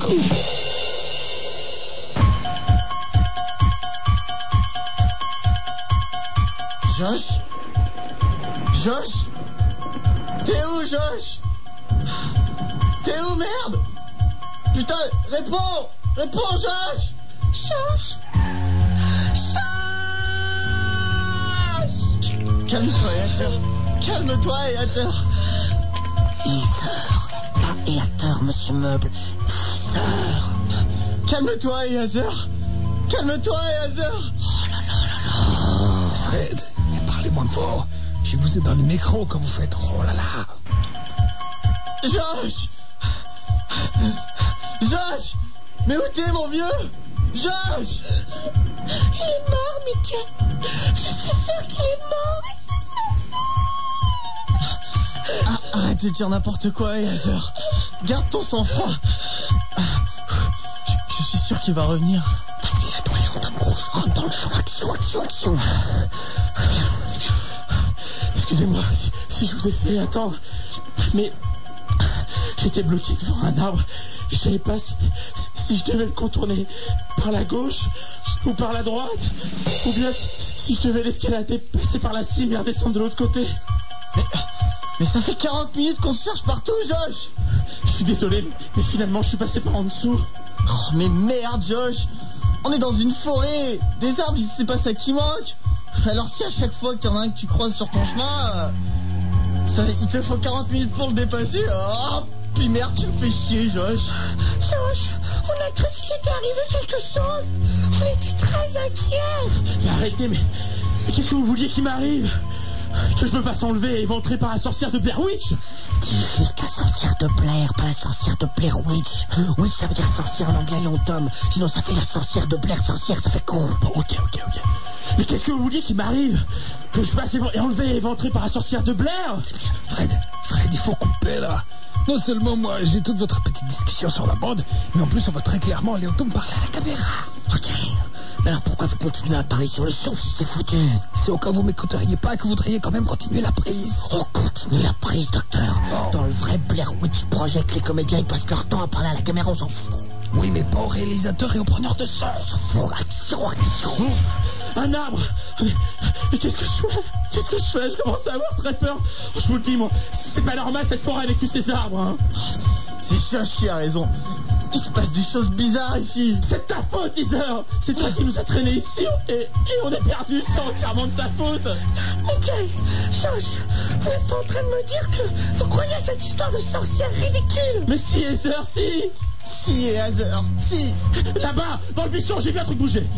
Josh? Josh? T'es où, Josh? T'es où, merde? Putain, réponds! Réponds, Josh! Josh! Calme-toi, Heather. Calme-toi, Heather. Heather. Pas Heather, monsieur Meuble. Heather. Calme-toi, Heather. Calme-toi, Heather. Oh là là là là. Fred, mais parlez moins fort. Je vous ai dans le micro quand vous faites oh là là. Josh! Josh! Mais où t'es, mon vieux? Josh! Il est mort, Mickey. Je suis sûr qu'il est mort. Arrête de dire n'importe quoi, Heather. Garde ton sang-froid. Je suis sûr qu'il va revenir. Vas-y, à toi, les Tom Cruise. Rentre dans le champ. Action, action, action. C'est bien, c'est bien. Excusez-moi si je vous ai fait attendre. Mais j'étais bloqué devant un arbre. Et je savais pas si je devais le contourner par la gauche ou par la droite. Ou bien si je devais l'escalader, passer par la cime et redescendre de l'autre côté. Mais ça fait 40 minutes qu'on se cherche partout, Josh. Je suis désolé, mais finalement je suis passé par en dessous. Oh, mais merde, Josh. On est dans une forêt. Des arbres, c'est pas ça qui manque. Alors si à chaque fois qu'il y en a un que tu croises sur ton chemin, il te faut 40 minutes pour le dépasser. Oh, puis merde, tu me fais chier, Josh. Josh, on a cru qu'il était arrivé quelque chose. On était très inquiets. Mais arrêtez, mais qu'est-ce que vous vouliez qu'il m'arrive? Que je me fasse enlever et éventrer par la sorcière de Blair Witch? Dis juste la sorcière de Blair, pas la sorcière de Blair Witch. Witch, ça veut dire sorcière en anglais, Léon Tom. Sinon, ça fait la sorcière de Blair, sorcière, ça fait con. Bon, ok. Mais qu'est-ce que vous vouliez qu'il m'arrive? Que je fasse enlever et éventrer par la sorcière de Blair? Fred, il faut couper là. Non seulement moi, j'ai toute votre petite discussion sur la bande, mais en plus on voit très clairement Léon Tom parler à la caméra. Ok. Mais alors pourquoi vous continuez à parler sur le son si c'est foutu? C'est au cas où vous m'écouteriez pas et que vous voudriez quand même continuer la prise. On continue la prise, docteur. Oh. Dans le vrai Blair Witch Project, les comédiens ils passent leur temps à parler à la caméra, on s'en fout. Oui, mais pas aux réalisateurs et aux preneurs de son. On s'en fout. Action. Un arbre. Mais qu'est-ce que je fais? Je commence à avoir très peur. Je vous le dis, moi, c'est pas normal cette forêt avec tous ces arbres, hein. C'est Josh qui a raison. Il se passe des choses bizarres ici. C'est ta faute, Heather. C'est toi qui nous as traînés ici et on est perdus. C'est entièrement de ta faute. Ok, Josh, vous n'êtes pas en train de me dire que vous croyez à cette histoire de sorcière ridicule? Mais si, Heather, si. Si, Heather, si. Là-bas, dans le buisson, j'ai vu un truc bouger.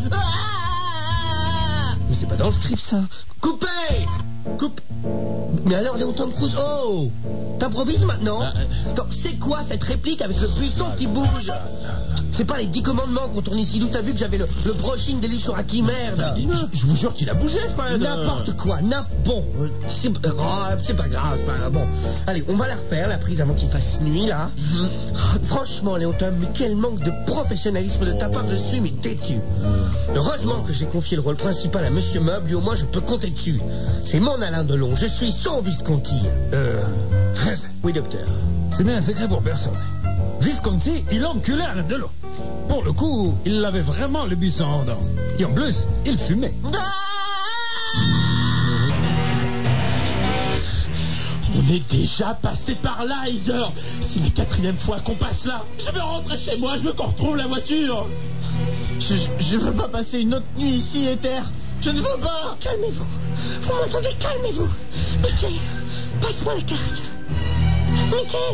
Mais c'est pas dans le script, ça. Coupez! Coupe. Mais alors, Léon Tom Cruise, oh! T'improvises maintenant? Attends, c'est quoi cette réplique avec le buisson qui bouge? C'est pas les 10 commandements qu'on tourne ici. D'où t'as vu que j'avais le brushing d'Eli Shoraki, merde? Je vous jure qu'il a bougé, Fred. N'importe quoi, bon, c'est pas grave, bon. Allez, on va la refaire, la prise avant qu'il fasse nuit, là. Franchement, Léon Tom, mais quel manque de professionnalisme de ta part, je suis, mais têtu. Heureusement que j'ai confié le rôle principal à Monsieur Meuble, lui au moins je peux compter dessus. C'est mon Alain Delon, je suis son Visconti. Fred. Oui, docteur. Ce n'est un secret pour personne. Visconti, il enculait Alain Delon. Pour le coup, il avait vraiment le buisson en dents. Et en plus, il fumait. On est déjà passé par là, Heather. C'est la 4e fois qu'on passe là. Je veux rentrer chez moi, je veux qu'on retrouve la voiture. Je veux pas passer une autre nuit ici, Ether. Je ne veux pas. Calmez-vous. Vous m'entendez? Calmez-vous. Mickey, passe-moi la carte. Mickey.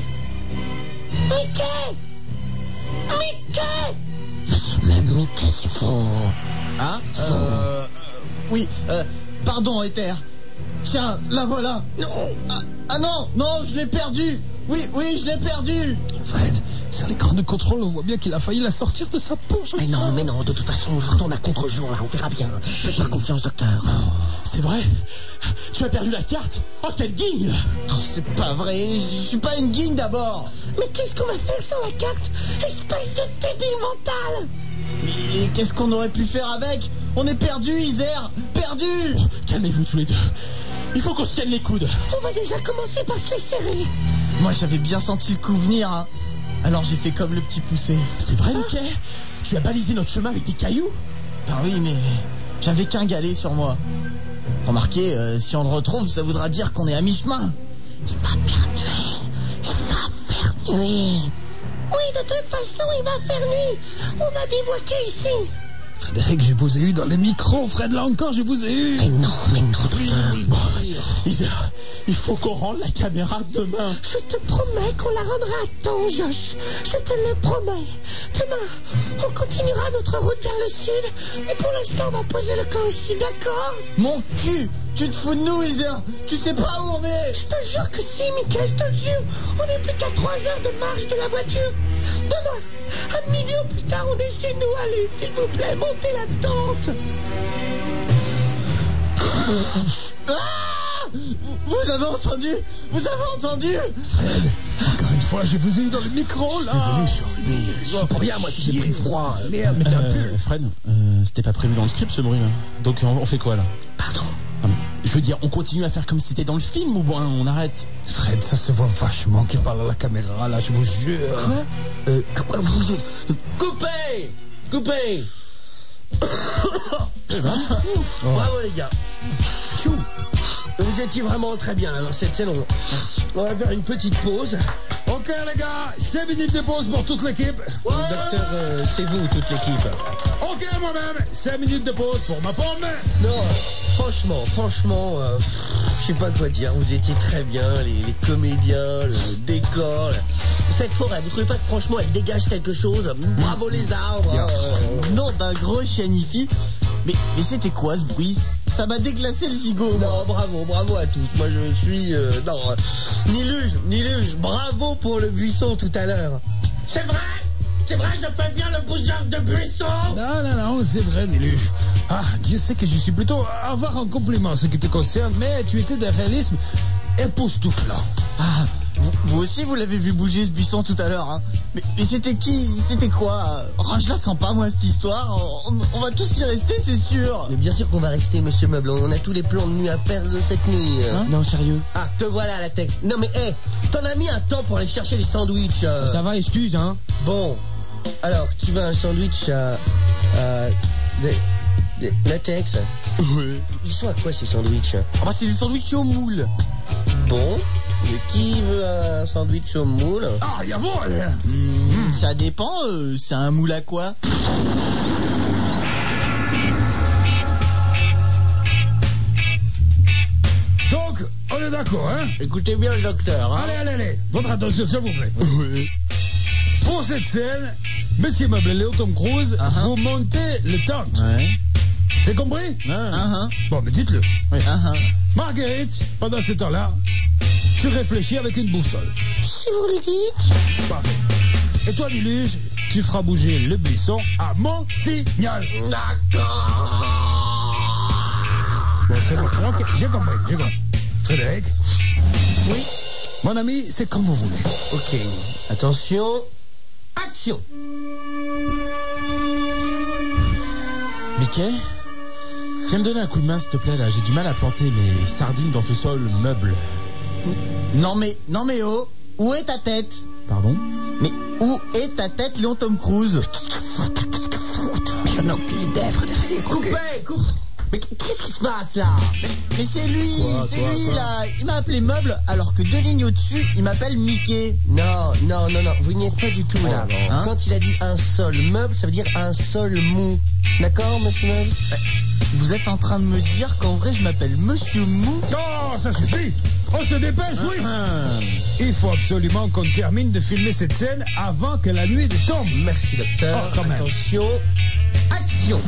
Même Mickey, c'est faux. Hein? Oui, pardon, Ether. Tiens, la voilà. Non. Non, je l'ai perdu. Oui, je l'ai perdu. Fred, sur l'écran de contrôle, on voit bien qu'il a failli la sortir de sa poche. Mais non, de toute façon, je retourne à contre-jour, là, on verra bien. Faites-moi confiance, docteur. C'est vrai? Tu as perdu la carte? Oh, quelle guigne! Oh, c'est pas vrai, je suis pas une guigne d'abord. Mais qu'est-ce qu'on va faire sans la carte? Espèce de débile mental! Mais qu'est-ce qu'on aurait pu faire avec? On est perdus, Isère, perdus. Oh, calmez-vous tous les deux. Il faut qu'on se tienne les coudes. On va déjà commencer par se les serrer. Moi, j'avais bien senti le coup venir, hein. Alors j'ai fait comme le petit poussé. C'est vrai, Mickey? Tu as balisé notre chemin avec des cailloux? Ben oui, mais j'avais qu'un galet sur moi. Remarquez, si on le retrouve, ça voudra dire qu'on est à mi-chemin. Il va faire nuit. Oui, de toute façon, il va faire nuit. On va bivouaquer ici. Frédéric, je vous ai eu dans les micros. Fred, là encore, je vous ai eu. Mais non, docteur. Bon, il faut qu'on rende la caméra demain. Je te promets qu'on la rendra à temps, Josh. Je te le promets. Demain, on continuera notre route vers le sud. Mais pour l'instant, on va poser le camp ici, d'accord? Mon cul! Tu te fous de nous, Heather? Tu sais pas où on est? Je te jure que si, Mickey, je te le jure. On est plus qu'à 3 heures de marche de la voiture. Demain, à midi ou plus tard, on est chez nous. Allez, s'il vous plaît, montez la tente. Ah! Vous avez entendu? Fred, encore une fois, je vous ai eu dans le micro, là. Pour rien, moi, si j'ai pris froid. Merde, mais t'as un pull. Fred, c'était pas prévu dans le script, ce bruit, là. Donc, on fait quoi, là? Pardon. Non, mais, je veux dire, on continue à faire comme si c'était dans le film ou bon, on arrête? Fred, ça se voit vachement qu'il parle à la caméra, là, je vous jure. Quoi? Coupez! Bravo les gars. Tchou. Vous étiez vraiment très bien dans cette scène. On va faire une petite pause. Ok les gars, 5 minutes de pause pour toute l'équipe. Docteur, c'est vous toute l'équipe. Ok moi-même, 5 minutes de pause pour ma pomme. Non, franchement, je sais pas quoi dire. Vous étiez très bien, les comédiens, le décor. Cette forêt, vous trouvez pas que franchement elle dégage quelque chose? Bravo les arbres. Nom d'un gros chianifi. Mais c'était quoi ce bruit? Ça m'a déglacé le gigot. Non, bravo à tous. Moi je suis... Niluge, bravo pour le buisson tout à l'heure. C'est vrai, je fais bien le bougeur de buisson. Non, c'est vrai, Niluge. Ah, Dieu sait que je suis plutôt à avoir un compliment en ce qui te concerne, mais tu étais d'un réalisme époustouflant. Ah, vous aussi vous l'avez vu bouger ce buisson tout à l'heure, hein? Mais c'était qui? C'était quoi? Oh, je la sens pas moi cette histoire. On va tous y rester, c'est sûr. Mais bien sûr qu'on va rester, monsieur Meuble. On a tous les plans de nuit à perdre cette nuit. Hein? Non, sérieux? Ah, te voilà la texte. Non mais t'en as mis un temps pour aller chercher les sandwichs. Ça va, excuse, hein? Bon, alors qui veut un sandwich à latex? Ouais. Ils sont à quoi ces sandwichs? Ah bah c'est des sandwichs au moule. Bon, mais qui veut un sandwich au moule? Ah, jawohl. Ça dépend, c'est un moule à quoi? Donc, on est d'accord, hein? Écoutez bien le docteur, hein? Allez, votre attention, s'il vous plaît. Ouais. Pour cette scène, Monsieur Meuble et Léo Tom Cruise, vous montez le tente. Ouais. C'est compris? Bon, mais dites-le. Oui. Marguerite, pendant ce temps-là, tu réfléchis avec une boussole. Si vous le dites. Parfait. Et toi, Niluge, tu feras bouger le buisson à mon signal. D'accord. Bon, c'est bon. Ok, j'ai compris. Frédéric? Oui? Mon ami, c'est comme vous voulez. Ok, attention, action. Mickey, viens me donner un coup de main s'il te plaît là, j'ai du mal à planter mes sardines dans ce sol meuble. Non mais oh, où est ta tête? Pardon? Mais où est ta tête, Léon Tom Cruise? Qu'est-ce que fout? Mais j'en ai aucune idée, Frédéric. Coupe. Mais qu'est-ce qui se passe là? Mais c'est lui, là. Il m'a appelé Meuble alors que 2 lignes au-dessus, il m'appelle Mickey. Non, vous n'y êtes pas du tout là. Hein? Quand il a dit un sol meuble, ça veut dire un sol mou. D'accord, monsieur Meuble? Vous êtes en train de me dire qu'en vrai je m'appelle Monsieur Mou? Oh, ça suffit. On se dépêche, oui. Il faut absolument qu'on termine de filmer cette scène avant que la nuit ne tombe. Merci, docteur. Oh, quand même. Attention, action.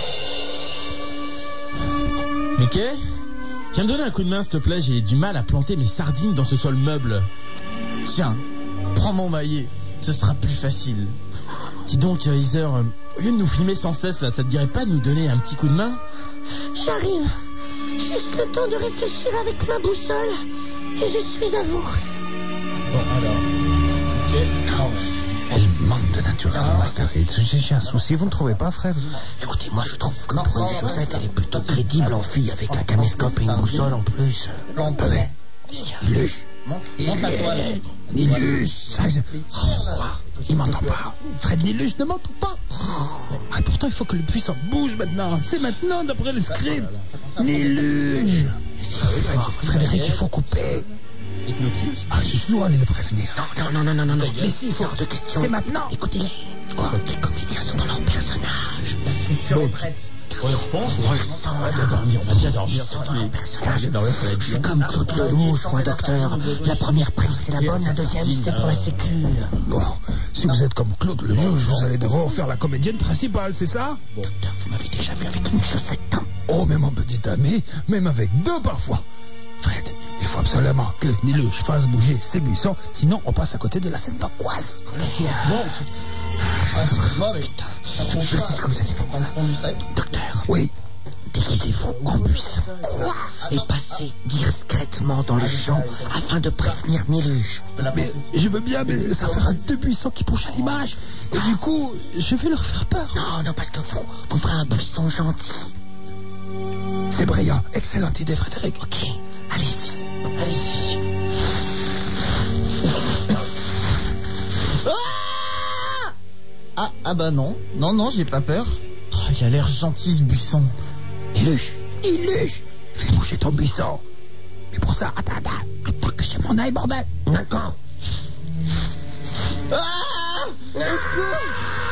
Mickey, viens me donner un coup de main s'il te plaît, j'ai du mal à planter mes sardines dans ce sol meuble. Tiens, prends mon maillet, ce sera plus facile. Dis donc, Heather, au lieu de nous filmer sans cesse là, ça te dirait pas de nous donner un petit coup de main? J'arrive. Juste le temps de réfléchir avec ma boussole. Et je suis à vous. Bon, alors. Ok. Elle manque de naturel, Marguerite. J'ai un souci, vous ne trouvez pas, Fred? Écoutez, moi je trouve que pour une chaussette, elle est plutôt crédible en fille avec un caméscope et une boussole en plus. Tenez. Luche, Monte la toile. Nilus, Il m'entend pas. Fred Nilus ne m'entend pas. Ah, pourtant, il faut que le puissant bouge maintenant. C'est maintenant, d'après le script. Nilus. Frédéric, il faut couper. Ah, je dois aller le prévenir. Non. Mais si, C'est hors de question. c'est maintenant. Écoutez-les. Quoi? Les comédiens sont dans leur personnage. La structure est prête. Ouais, je pense. On va bien dormir. Ils sont dans leur personnage. Je suis comme Claude Lelouch, moi, docteur. La première prise, c'est la bonne. La deuxième, c'est pour la sécu. Bon, si vous êtes comme Claude le juge, vous allez devoir faire la comédienne principale, c'est ça? Docteur, vous m'avez déjà vu avec une chaussette. Oh, mais mon petit ami, même avec deux parfois. Fred, il faut absolument que Nilus fasse bouger ses buissons, sinon on passe à côté de la scène d'angoisse. Excuse-moi, mais Je sais ce que vous allez faire. dans le fond du sac. Docteur, Oui. déguisez-vous en buisson. Quoi? Et passez discrètement dans le champ afin de prévenir Nilus. Mais je veux bien, mais ça fera deux buissons qui bougent à l'image. Et du coup, je vais leur faire peur. Non, parce que vous ferez un buisson gentil. C'est brillant. Excellente idée, Frédéric. Ok, allez-y. Ah bah non, j'ai pas peur. Oh, il a l'air gentil ce buisson. Nilus, fais bouger ton buisson. Mais pour ça, attends que j'ai mon œil, bordel. D'accord. Au secours!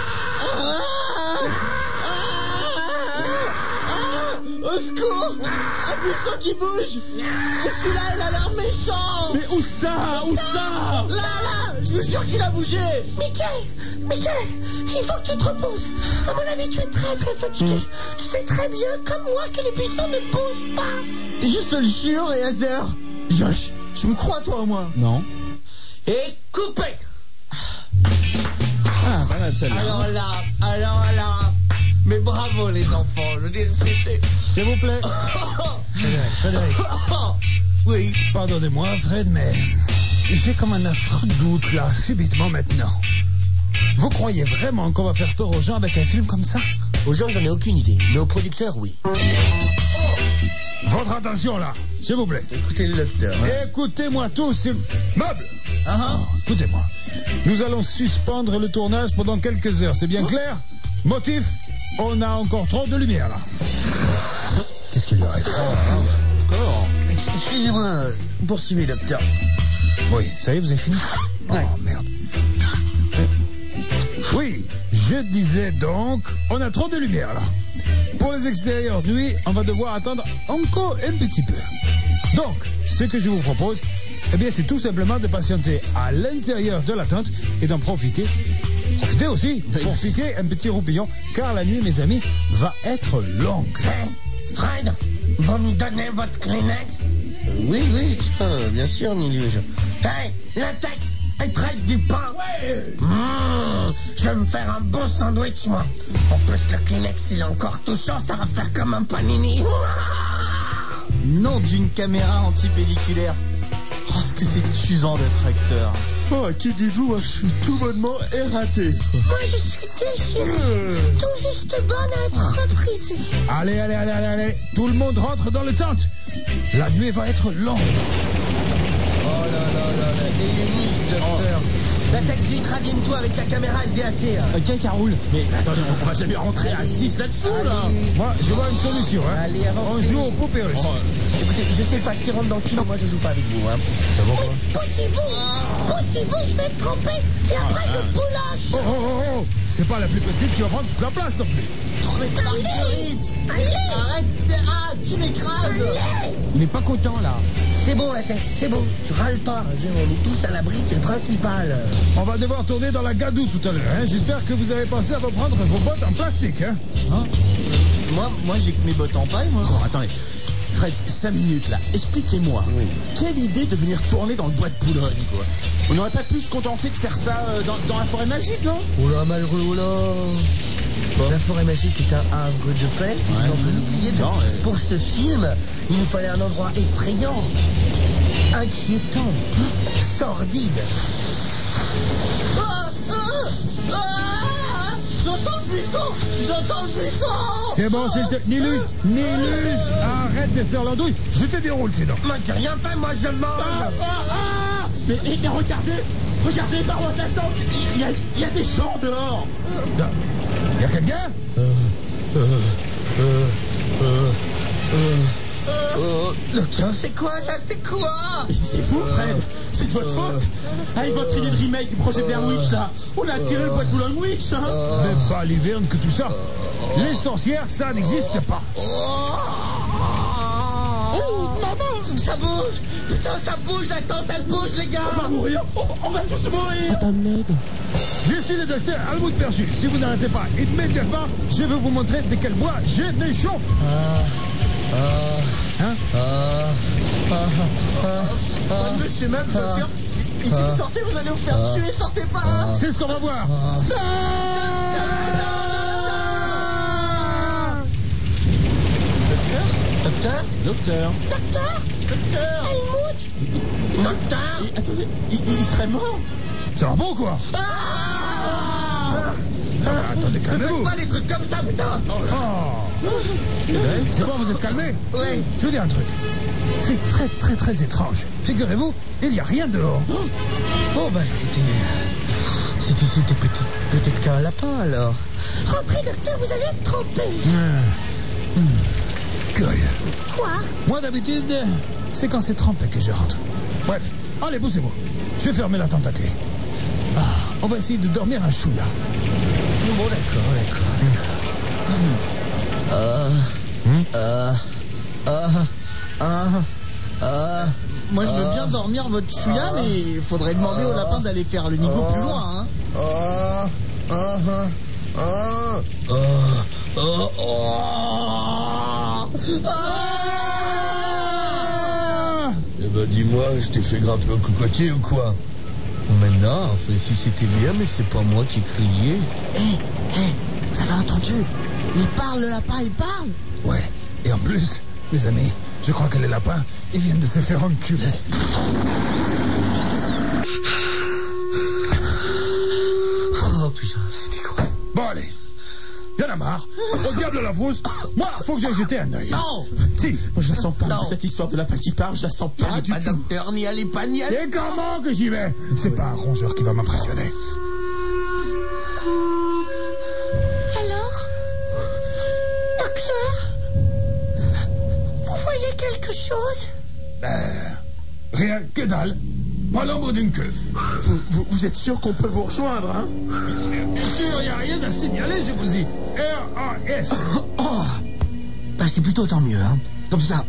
Au secours! Un buisson qui bouge! Et celui-là, il a l'air méchant! Mais où ça? Là! Je vous jure qu'il a bougé! Mickey, il faut que tu te reposes. À mon avis, tu es très très fatigué. Tu sais très bien, comme moi, que les buissons ne bougent pas. Je te le jure, et Heather! Josh, tu me crois toi au moins? Non. Et coupez. Ah, pas mal celle-là. Alors là! Mais bravo les enfants, je veux dire, c'était... S'il vous plaît. Frédéric. Oui. Pardonnez-moi, Fred, mais j'ai comme un affreux doute là, subitement maintenant. Vous croyez vraiment qu'on va faire peur aux gens avec un film comme ça? Aux gens, j'en ai aucune idée. Mais aux producteurs, oui. Votre attention là, s'il vous plaît. Écoutez le docteur. Écoutez-moi tous, meuble. Ah, Écoutez-moi. Nous allons suspendre le tournage pendant quelques heures, c'est bien clair? Motif? On a encore trop de lumière là. Qu'est-ce qu'il lui arrive? Excusez-moi, poursuivez docteur. Oui, ça y est, vous avez fini? Ouais. Oh merde. Oui, je disais donc, on a trop de lumière là. Pour les extérieurs nuit, on va devoir attendre encore un petit peu. Donc, ce que je vous propose, eh bien, c'est tout simplement de patienter à l'intérieur de la tente et d'en profiter. Profitez aussi pour piquer un petit roupillon, car la nuit, mes amis, va être longue. Fred, vous me donnez votre Kleenex? Oui, bien sûr, Nilus. Hey, latex et traite du pain. Ouais. Je vais me faire un bon sandwich, moi. En plus, le Kleenex, il est encore tout chaud, ça va faire comme un panini. Nom d'une caméra antipelliculaire. Oh, ce que c'est usant d'être acteur. Oh, qui dites-vous? Moi, je suis tout bonnement ératé. Moi, je suis déchirée. Tout juste bonne à être reprisée. Allez. Tout le monde rentre dans le tente. La nuit va être longue. Oh là. Et lui, docteur. Latex, vite, ravine-toi avec ta caméra LDAT, là. Ok, ça roule. Mais attendez, on va jamais rentrer à 6 là-dessous, là. Moi, je vois une solution. Hein. Allez, avancez. On joue aux poupées russes. Écoutez, je sais pas qui rentre dans qui, mais moi je joue pas avec vous. Hein. Poussez-vous, je vais me tromper et après je bouloche. Oh. C'est pas la plus petite qui va prendre toute la place non plus. Marguerite! Arrête! Ah, tu m'écrases! Il est pas content, là. C'est bon, Latex, c'est bon. Tu râles pas. On est tous à l'abri, c'est le principal. On va devoir tourner dans la gadoue tout à l'heure. Hein. J'espère que vous avez pensé à reprendre vos bottes en plastique. Hein. Hein? Moi j'ai que mes bottes en paille, moi. Bon, attendez. Fred, 5 minutes là. Expliquez-moi. Oui. Quelle idée de venir tourner dans le bois de Boulogne, quoi. On n'aurait pas pu se contenter de faire ça dans la forêt magique, non? Oh là, malheureux, oh là. La forêt magique est un havre de paix, tout le monde peut l'oublier. Pour ce film, il nous fallait un endroit effrayant, inquiétant, sordide. J'entends le buisson. J'entends le buisson. C'est bon, s'il te... Nilus, arrête de faire l'andouille. Je te déroule, sinon. Moi, j'ai rien fait, moi, je mange. Mais regardez par votre attente, il y a des champs dehors. Il y a quelqu'un? Docteur, c'est quoi ça? C'est quoi? C'est fou, Fred. C'est de votre faute. Avec votre idée de remake du projet Blair Witch, là, on a tiré le bois de Boulogne Witch, hein. Mais pas l'hiverne que tout ça. Les sorcières, ça n'existe pas. Oh, maman, ça bouge. Putain, ça bouge, la tente, elle bouge, les gars. On va mourir. On va tous mourir. Madame Ned. Je suis le docteur Helmut Perchu. Si vous n'arrêtez pas immédiatement, je vais vous montrer de quel bois je m'échauffe. Hein? Monsieur Meuble, docteur. Et si vous sortez, vous allez vous faire tuer. Sortez pas. Hein. C'est ce qu'on va voir. Docteur? Docteur? Et, attendez, il serait mort. Ça va bon, quoi? Attendez, Ne calmez-vous. faites pas des trucs comme ça, putain. Oh. C'est bon, vous êtes calmé? Oui. Je vous dis un truc. C'est très, très, très étrange. Figurez-vous, il n'y a rien dehors. Bon, bah, c'était peut-être qu'un lapin, alors. Rentrez, docteur, vous allez être trompé. Curieux. Quoi? Moi, d'habitude, c'est quand c'est trempé que je rentre. Bref, allez, poussez-vous. Je vais fermer la tente à clé. On va essayer de dormir un chou, là. Bon, d'accord. Moi, je veux bien dormir votre chouïa, mais il faudrait demander au lapin d'aller faire le nigo plus loin. Hein. Eh ben dis-moi, je t'ai fait grimper au cocotier ou quoi? Mais non, enfin, si c'était bien, mais c'est pas moi qui criais. Vous avez entendu? Il parle, le lapin, il parle. Ouais, et en plus, mes amis, je crois que les lapins, ils viennent de se faire enculer. Oh, putain, c'était quoi? Bon, allez. Y'en a marre. Au diable la frousse. Moi, faut que j'aille jeter un œil. Non. Si. Moi, je la sens pas. Non. Cette histoire de lapin qui part, je la sens pas du Pas tout. docteur, n'y allez pas. Et comment que j'y vais? C'est pas un rongeur qui va m'impressionner. Alors? Docteur? Vous voyez quelque chose? Rien que dalle. Pas l'embout d'une queue. Vous êtes sûr qu'on peut vous rejoindre, hein? Bien sûr, y a rien à signaler, je vous dis. RAS. Bah, c'est plutôt tant mieux, hein. Comme ça,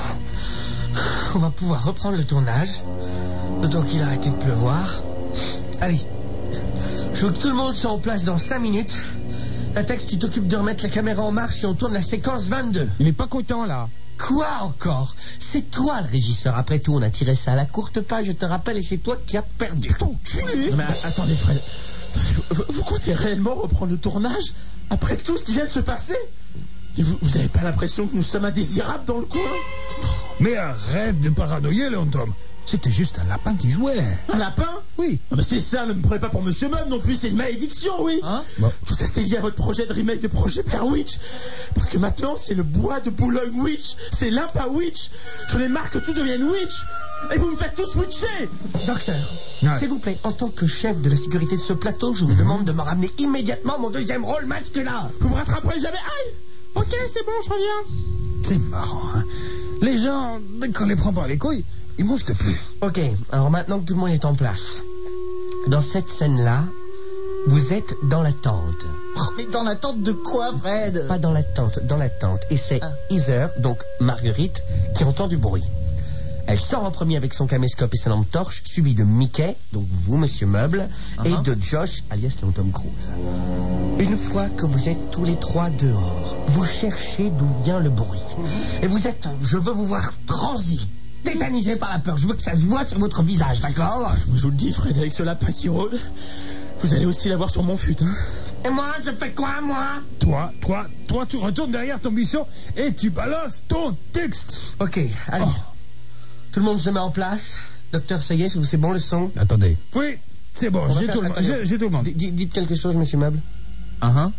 on va pouvoir reprendre le tournage, le temps qu'il a arrêté de pleuvoir. Allez, je veux que tout le monde soit en place dans 5 minutes. Latex, tu t'occupes de remettre la caméra en marche et on tourne la séquence 22. Il est pas content, là. Quoi encore? C'est toi le régisseur. Après tout, on a tiré ça à la courte page, je te rappelle, et c'est toi qui as perdu. Non, mais attendez, Fred. Vous comptez réellement reprendre le tournage après tout ce qui vient de se passer? Et vous n'avez pas l'impression que nous sommes indésirables dans le coin? Mais arrête de paranoïer, Léon Tom. C'était juste un lapin qui jouait. Un lapin? Oui. Ah bah c'est ça, ne me prenez pas pour Monsieur Meuble non plus, c'est une malédiction, oui. Hein? Tout ça c'est lié à votre projet de remake de projet Blair Witch. Parce que maintenant c'est le bois de Boulogne Witch, c'est l'impact Witch. J'en ai marre que tout devienne Witch. Et vous me faites tous witcher. Docteur, Ouais. s'il vous plaît, en tant que chef de la sécurité de ce plateau, je vous demande de me ramener immédiatement mon deuxième rôle masculin. Vous me rattraperez jamais. Aïe. Ok, c'est bon, je reviens. C'est marrant, hein. Les gens, dès qu'on les prend par les couilles, ils bougent plus. Ok, alors maintenant que tout le monde est en place, dans cette scène-là, vous êtes dans la tente. Oh, mais dans la tente de quoi, Fred? Pas dans la tente, dans la tente. Et c'est Heather, donc Marguerite, qui entend du bruit. Elle sort en premier avec son caméscope et sa lampe torche, suivi de Mickey, donc vous, Monsieur Meuble, et de Josh, alias le Tom Cruise. Une fois que vous êtes tous les trois dehors, vous cherchez d'où vient le bruit. Et vous êtes, je veux vous voir transi, tétanisé par la peur. Je veux que ça se voit sur votre visage, d'accord? Je vous le dis, Fred, avec ce lapin qui rôde, vous allez aussi l'avoir sur mon fut, hein. Et moi, je fais quoi, moi? Toi, tu retournes derrière ton buisson et tu balances ton texte. Ok, allez. Tout le monde se met en place. Docteur, ça y est, c'est bon le son? Attendez. Oui, c'est bon, On va j'ai faire- tout le monde. attendez. J'ai tout le monde. Dites quelque chose, Monsieur Meuble. Uh-huh.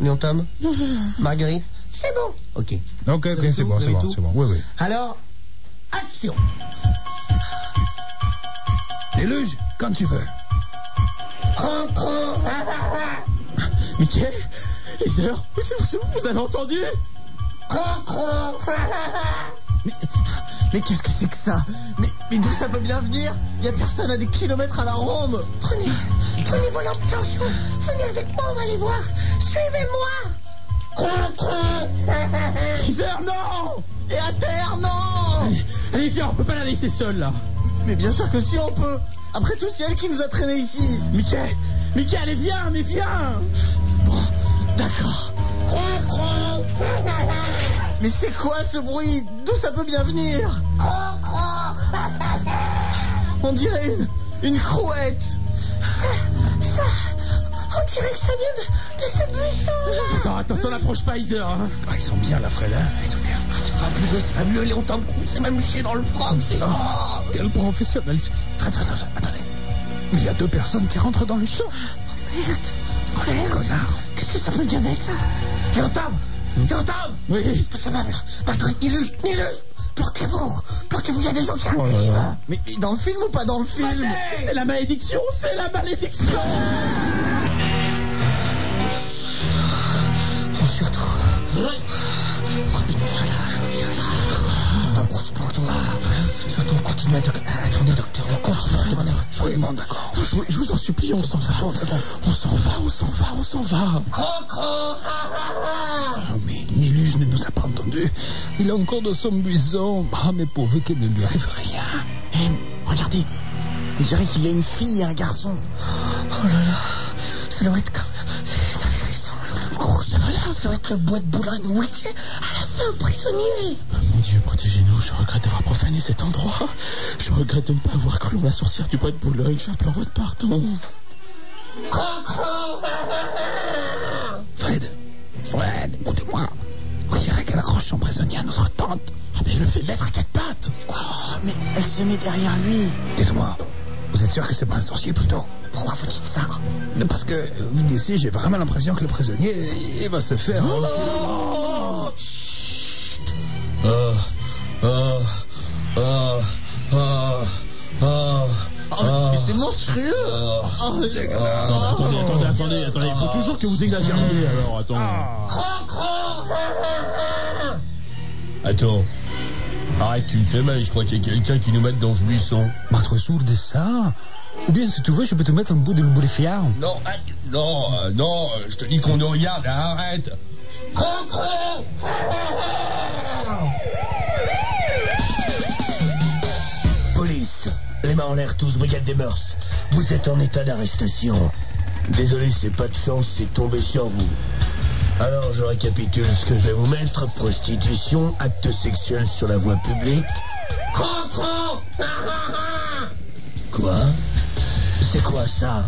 Léon Tom? Marguerite? C'est bon. Ok. Ok, c'est bon. Oui. Alors, action. Déluge, quand tu veux. Mickey, Heather, vous avez entendu? Mais qu'est-ce que c'est que ça? Mais d'où ça peut bien venir? Il y a personne à des kilomètres à la ronde. Prenez vos lampes torches. Venez avec moi, on va les voir. Suivez-moi. Heather, non! Et à terre, non! Allez, viens, on peut pas la laisser seule, là. Mais bien sûr que si on peut. Après tout, c'est elle qui nous a traînés ici. Mickey, allez, viens, mais viens! Bon, d'accord. Mais c'est quoi ce bruit? D'où ça peut bien venir? On dirait une crouette. Ça, on dirait que ça vient de ce buisson. Attends, t'en approche pas, Heather. Hein. Ah, ils sont bien là, Fred, hein? Ils sont bien. C'est fabuleux, Léon Tom. C'est même chier dans le froc. Quel professionnel. Fred, attendez. Mais il y a 2 personnes qui rentrent dans le champ. Merde. Qu'est-ce que ça peut bien être, ça? Léon Tom! Oui. Ça va, Marguerite, Niluche. Bloquez-vous, il y a des gens qui arrivent. Mais dans le film ou pas dans le film? C'est la malédiction. Surtout. Surtout, on continue à tourner, docteur. On continue. Oui, bon, d'accord. Je vous en supplie, on s'en va. On s'en va. Oh, mais Niluge ne nous a pas entendus. Il est encore dans son buisson. Ah, mais pourvu qu'il ne lui arrive rien. Regardez. On dirait qu'il y a une fille et un garçon. Oh là là. Ça doit être comme... C'est ahurissant. Ça doit être le bois de Boulogne où était à la fin prisonnier. Mon Dieu, protégez-nous. Je regrette d'avoir profané cet endroit. Je regrette de ne pas avoir cru en la sorcière du bois de Boulogne. J'implore votre pardon. Fred, écoutez-moi. On dirait qu'elle accroche son prisonnier à notre tente. Ah, mais le fait mettre à 4 pattes. Oh, mais elle se met derrière lui. Dites-moi, vous êtes sûr que c'est pas un sorcier plutôt? Pourquoi vous dites ça? Parce que, vu d'ici, j'ai vraiment l'impression que le prisonnier, il va se faire... Mais c'est monstrueux. Attendez. Il faut toujours que vous exagériez, alors. Attends. Arrête, tu me fais mal. Je crois qu'il y a quelqu'un qui nous met dans ce buisson. Mais tu es sourd de ça? Ou bien, si tu veux, je peux te mettre un bout de lubrifiant. Non, je te dis qu'on nous regarde, arrête. Police, les mains en l'air tous, brigade des mœurs. Vous êtes en état d'arrestation. Désolé, c'est pas de chance, c'est tombé sur vous. Alors, je récapitule ce que je vais vous mettre. Prostitution, acte sexuel sur la voie publique. Quoi? C'est quoi ça?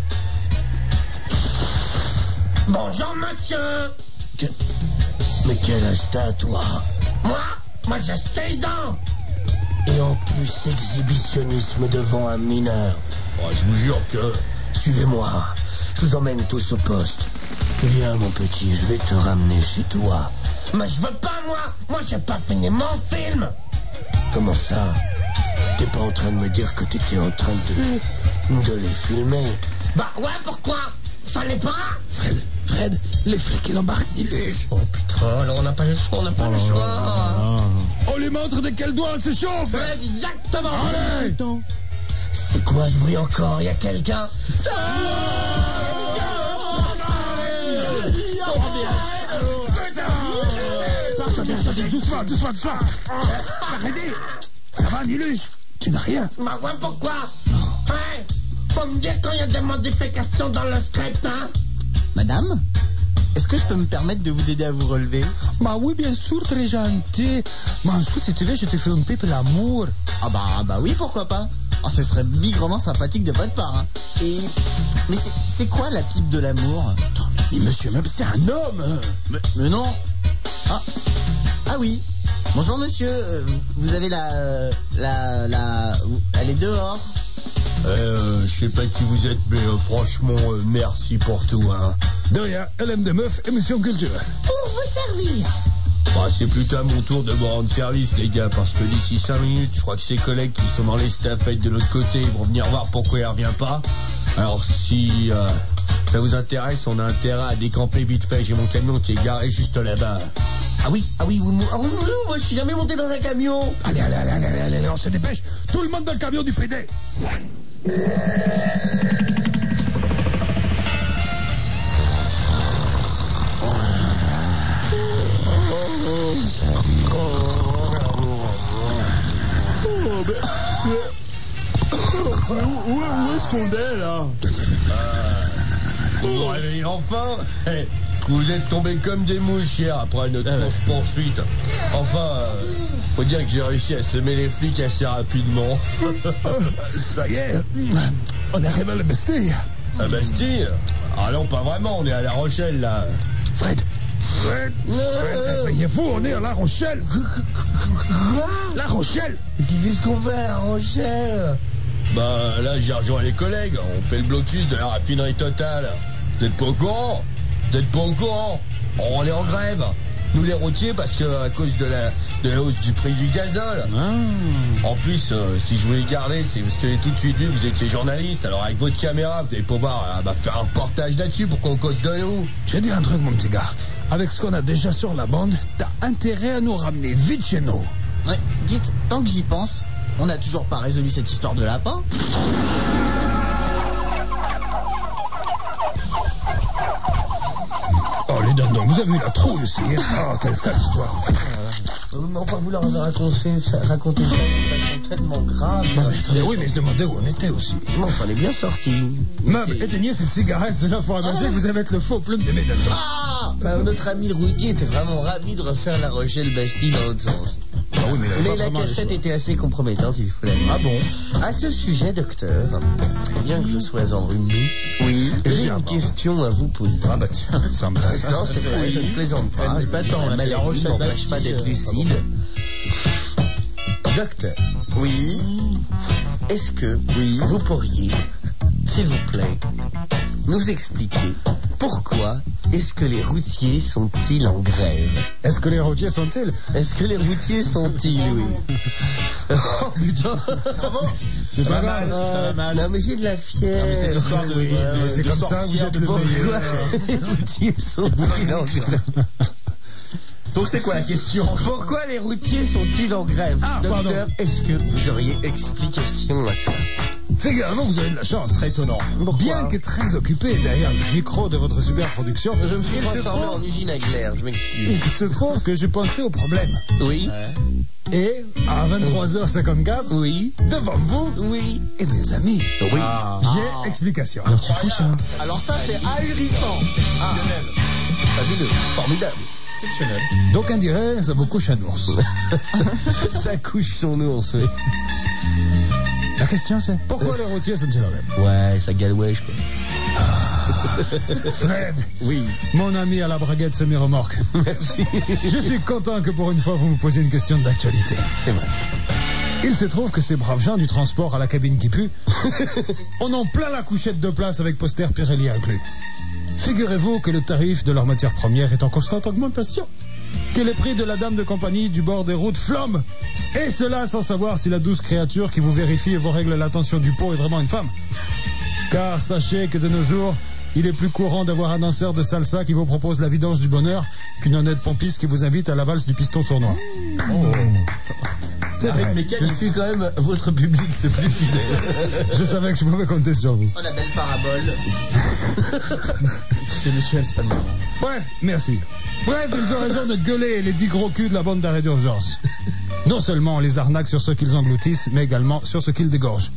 Bonjour, monsieur. Mais quel âge t'as, toi? Moi, j'ai 16 ans. Et en plus, exhibitionnisme devant un mineur. Oh, je vous jure que... Suivez-moi. Je vous emmène tous au poste. Viens, mon petit, je vais te ramener chez toi. Mais je veux pas, moi. Moi, j'ai pas fini mon film. Comment ça? T'es pas en train de me dire que t'étais en train de les filmer? Bah ouais, pourquoi? Fallait pas? Fred, les flics, ils embarquent Niluche. Oh putain, alors on n'a pas le choix, On lui montre de quel doigt on se chauffe. Exactement. Allez. C'est quoi ce bruit encore? Y a quelqu'un? Attendez, doucement. Arrêtez. Ça va, Niluche? Tu n'as rien? Bah ouais, pourquoi? Faut me dire quand il y a des modifications dans le script, hein? Madame, est-ce que je peux me permettre de vous aider à vous relever? Bah oui, bien sûr, très gentil. Mais ensuite, si tu veux, je te fais un pipe l'amour. Ah bah oui, pourquoi pas? Oh, ce serait bigrement sympathique de votre part, hein. Mais c'est quoi la pipe de l'amour? Mais monsieur, même c'est un homme. Mais non. Ah oui. Bonjour monsieur, vous avez elle est dehors. Je sais pas qui vous êtes, mais franchement, merci pour tout, hein. De rien, LM de Meuf, émission culturelle. Pour vous servir. Bah, c'est plutôt à mon tour de me rendre service, les gars, parce que d'ici 5 minutes, je crois que ses collègues qui sont dans les staffettes de l'autre côté vont venir voir pourquoi il revient pas. Alors si ça vous intéresse, on a intérêt à décamper vite fait. J'ai mon camion qui est garé juste là-bas. Ah oui, moi je suis jamais monté dans un camion. Allez, on se dépêche. Tout le monde dans le camion du PD. Où est-ce qu'on est, là? Vous vous réveillez enfin? Vous êtes tombés comme des mouches hier après notre poursuite. Enfin, faut dire que j'ai réussi à semer les flics assez rapidement. Ça y est, on arrive à la Bastille. La Bastille? Ah non, pas vraiment, on est à La Rochelle, là. Fred, réveillez-vous, on est à La Rochelle. La Rochelle? Mais qu'est-ce qu'on fait à La Rochelle? Bah là, j'ai rejoint les collègues, on fait le blocus de la raffinerie Total. Vous êtes pas au courant? On est en grève. Nous les routiers, parce que à cause de la hausse du prix du gazole. En plus, si je voulais garder, c'est parce que tout de suite vu, vous étiez journaliste. Alors avec votre caméra, vous allez pouvoir faire un reportage là-dessus pour qu'on cause de nous. Je vais dire un truc, mon petit gars. Avec ce qu'on a déjà sur la bande, t'as intérêt à nous ramener vite chez nous. Ouais, dites, tant que j'y pense, on n'a toujours pas résolu cette histoire de lapin. Oh, les dindons, vous avez vu la trouille aussi, hein? Oh, quelle sale histoire. Mais on va vouloir raconter ça de façon tellement grave. Non, mais attendez, oui, mais je demandais où on était aussi. Mais enfin, on est bien sortis. Meuble, éteignez cette cigarette, c'est là, faut ramasser que vous allez être le faux plume de mes dindons. Notre ami le routier était vraiment ravi de refaire La Rochelle-Bastille dans l'autre sens. Ah oui, mais la cassette était assez compromettante, il faut l'admettre. Ah bon? À ce sujet, docteur, bien que je sois enrhumé, j'ai une question à vous poser. Ah bah tiens, ça me reste. Non, c'est vrai, je ne plaisante pas. La maladie n'empêche pas d'être lucide. Docteur. Oui. Est-ce que vous pourriez, s'il vous plaît, nous expliquer pourquoi est-ce que les routiers sont-ils en grève? Est-ce que les routiers sont-ils? Oui. Oh putain. C'est pas mal. Ça va mal. Non mais j'ai de la fièvre. Non, mais c'est l'histoire de c'est comme ça, vous êtes le meilleur. Les routiers sont-ils en grève? Donc c'est quoi la question? Pourquoi les routiers sont-ils en grève? Docteur, est-ce que vous auriez explication à ça? Figurez-vous, vous avez de la chance. Très étonnant. Pourquoi? Bien que très occupé derrière le micro de votre super production, Je me suis transformé en usine à glaire, je m'excuse. il se trouve que j'ai pensé au problème. Oui. Et à 23h54, devant vous et mes amis, j'ai explication. C'est fou ça. Alors ça, c'est ahurissant. Fabuleux, formidable. Exceptionnel. D'aucuns diraient, ça vous couche un ours. Ça couche son ours, oui. La question c'est, pourquoi les routiers sont-ils en grève? Ouais, ça galouèche, quoi. Fred, Oui. mon ami à la braguette semi-remorque. Merci. Je suis content que pour une fois vous me posiez une question d'actualité. C'est vrai. Il se trouve que ces braves gens du transport à la cabine qui pue en ont plein la couchette de place avec poster Pirelli inclus. Figurez-vous que le tarif de leurs matières premières est en constante augmentation, que les prix de la dame de compagnie du bord des routes flambent, et cela sans savoir si la douce créature qui vous vérifie et vous règle l'attention du pot est vraiment une femme. Car sachez que de nos jours, il est plus courant d'avoir un danseur de salsa qui vous propose la vidange du bonheur qu'une honnête pompiste qui vous invite à la valse du piston sournois. C'est vrai. Mais quel fut quand même votre public le plus fidèle? Je savais que je pouvais compter sur vous. Oh, la belle parabole. C'est monsieur Espalman. Bref, merci. Bref, ils ont raison de gueuler les 10 gros culs de la bande d'arrêt d'urgence. Non seulement on les arnaque sur ce qu'ils engloutissent, mais également sur ce qu'ils dégorgent.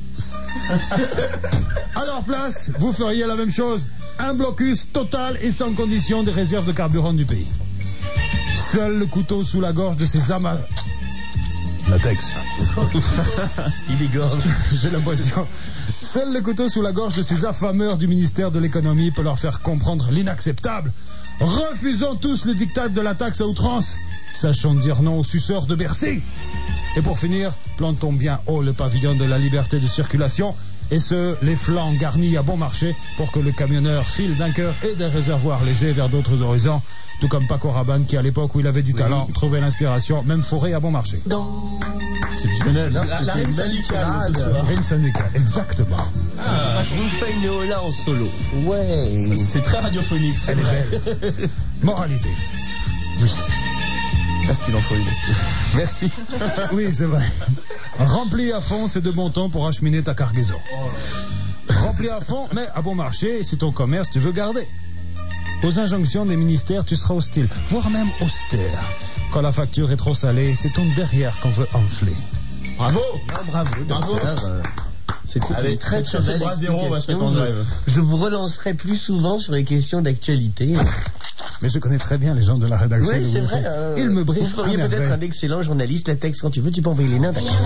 À leur place, vous feriez la même chose. Un blocus total et sans condition des réserves de carburant du pays. Seul le couteau sous la gorge de ces amas... Latex. Il égorge. J'ai l'impression. Seul le couteau sous la gorge de ces affameurs du ministère de l'économie peut leur faire comprendre l'inacceptable. Refusons tous le diktat de la taxe à outrance. Sachons dire non aux suceurs de Bercy. Et pour finir, plantons bien haut le pavillon de la liberté de circulation, et les flancs garnis à bon marché pour que le camionneur file d'un cœur et des réservoirs légers vers d'autres horizons, tout comme Paco Rabanne qui, à l'époque où il avait du talent, trouvait l'inspiration, même fourré à bon marché. Exceptionnel. La rime syndicale ce soir. Rime syndicale, exactement. Je vous fais une Néola en solo. Ouais. C'est très radiophonique. Elle est belle. Moralité. Oui. Parce qu'il en faut une. Merci. Oui, c'est vrai. Remplis à fond, c'est de bon temps pour acheminer ta cargaison. Remplis à fond, mais à bon marché, si ton commerce tu veux garder. Aux injonctions des ministères, tu seras hostile, voire même austère. Quand la facture est trop salée, c'est ton derrière qu'on veut enfler. Bravo. Bravo, docteur. C'était Allez, une très sur ce belle bras zéro, on va se mettre en grève. Je vous relancerai plus souvent sur les questions d'actualité. Mais je connais très bien les gens de la rédaction. Oui, c'est vrai. Ils me briefent. Vous feriez peut-être un excellent journaliste. Latex, quand tu veux, tu peux envoyer les nains. D'accord.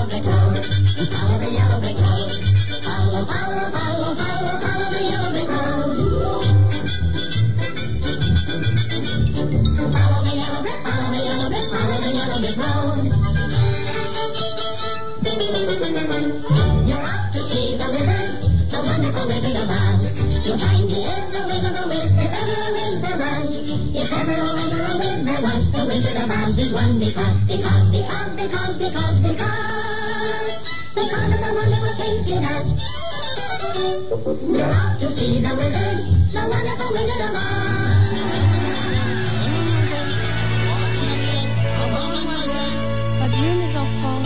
You'll find he is a wizard of Oz, if ever a wiz there was. If ever a wizard of Oz there was, the Wizard of Oz is one because of the wonderful things he does. You're out to see the wizard, the wonderful Wizard of Oz. Adieu mes enfants.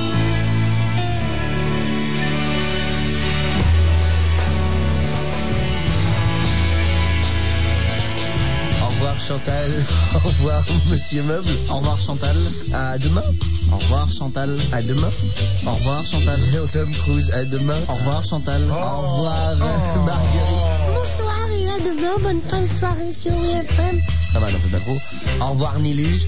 Au revoir Chantal, au revoir Monsieur Meuble. Au revoir Chantal. À demain. Au revoir Chantal. À demain. Au revoir Chantal. Tom Cruise, à demain. Au revoir Chantal. Au revoir Marguerite. Bonsoir et à demain. Bonne fin de soirée sur WFM. Ça va, n'en fais pas trop. Au revoir Nilus.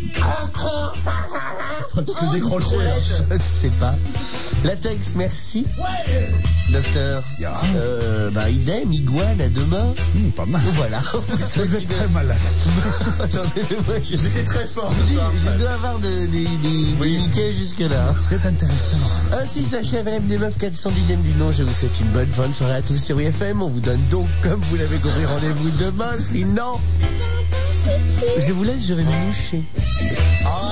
C'est décroché. Je ne sais pas. Latex, merci. Docteur. Idem, iguane, à demain. Pas mal. Voilà. Vous êtes très malade. Attendez, moi, J'étais très fort ce je soir. dois avoir des Mickey jusque-là. C'est intéressant. Ainsi s'achève LMD9 410e du nom. Je vous souhaite une bonne fin de soirée à tous sur UFM. On vous donne donc, comme vous l'avez compris, rendez-vous demain. Sinon, je vous laisse, je vais me moucher.